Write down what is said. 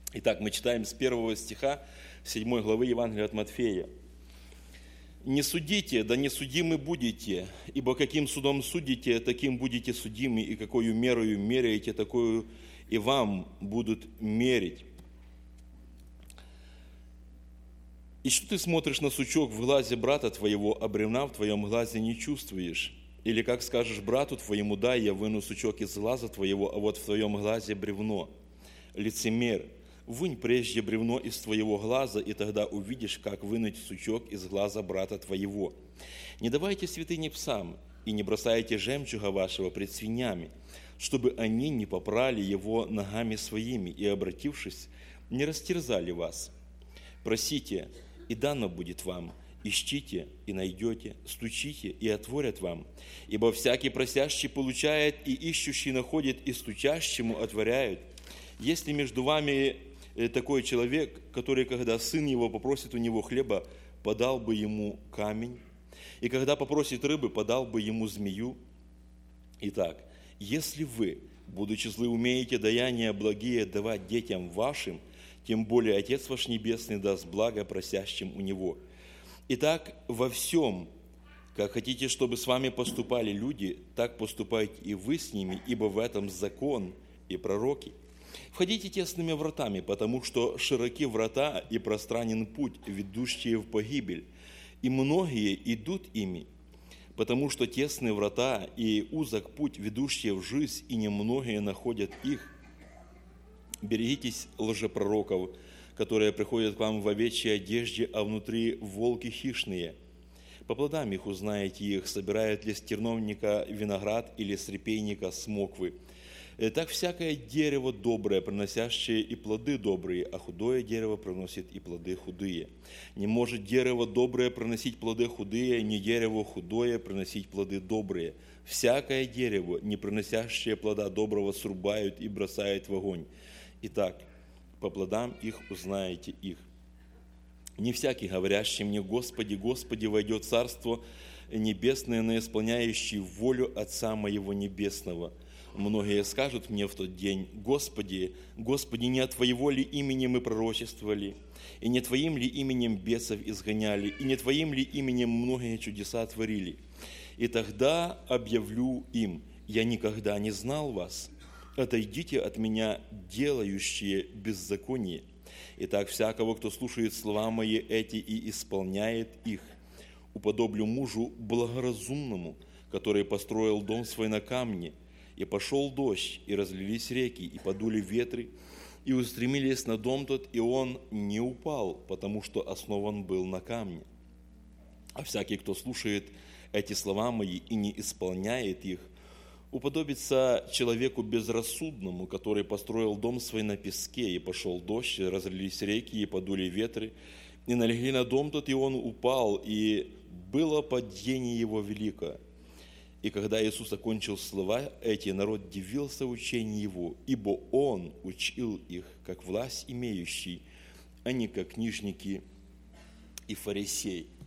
Итак, мы читаем с 1 стиха 7 главы Евангелия от Матфея. «Не судите, да не судимы будете, ибо каким судом судите, таким будете судимы, и какою мерою меряете, такую и вам будут мерить». «И что ты смотришь на сучок в глазе брата твоего, а бревна в твоем глазе не чувствуешь? Или как скажешь брату твоему: дай, я выну сучок из глаза твоего, а вот в твоем глазе бревно? Лицемер, вынь прежде бревно из твоего глаза, и тогда увидишь, как вынуть сучок из глаза брата твоего. Не давайте святыни псам, и не бросайте жемчуга вашего пред свиньями, чтобы они не попрали его ногами своими, и, обратившись, не растерзали вас. Просите, и дано будет вам, ищите, и найдете, стучите, и отворят вам. Ибо всякий просящий получает, и ищущий находит, и стучащему отворяют. Если между вами такой человек, который, когда сын его попросит у него хлеба, подал бы ему камень, и когда попросит рыбы, подал бы ему змею. Итак, если вы, будучи злы, умеете даяния благие давать детям вашим, тем более Отец ваш Небесный даст благо просящим у Него. Итак, во всем, как хотите, чтобы с вами поступали люди, так поступайте и вы с ними, ибо в этом закон и пророки. Входите тесными вратами, потому что широки врата и пространен путь, ведущие в погибель, и многие идут ими, потому что тесные врата и узок путь, ведущие в жизнь, и немногие находят их. Берегитесь лжепророков, которые приходят к вам в овечьей одежде, а внутри волки хищные. По плодам их узнаете их, собирают ли с терновника виноград или с репейника смоквы. Так всякое дерево доброе, приносящее и плоды добрые, а худое дерево приносит и плоды худые. Не может дерево доброе приносить плоды худые, ни дерево худое приносить плоды добрые. Всякое дерево, не приносящее плода доброго, срубают и бросают в огонь. Итак, по плодам их узнаете их. Не всякий, говорящий мне: Господи, Господи, войдет в Царство Небесное, но исполняющий волю Отца Моего Небесного. Многие скажут мне в тот день: Господи, Господи, не от Твоего ли имени мы пророчествовали, и не Твоим ли именем бесов изгоняли, и не Твоим ли именем многие чудеса творили? И тогда объявлю им: я никогда не знал вас. Отойдите от меня, делающие беззаконие. Итак, всякого, кто слушает слова мои эти и исполняет их, уподоблю мужу благоразумному, который построил дом свой на камне, и пошел дождь, и разлились реки, и подули ветры, и устремились на дом тот, и он не упал, потому что основан был на камне. А всякий, кто слушает эти слова мои и не исполняет их, уподобится человеку безрассудному, который построил дом свой на песке, и пошел дождь, и разлились реки, и подули ветры, и налегли на дом тот, и он упал, и было падение его великое. И когда Иисус окончил слова эти, народ дивился учению Его, ибо Он учил их, как власть имеющий, а не как книжники и фарисеи.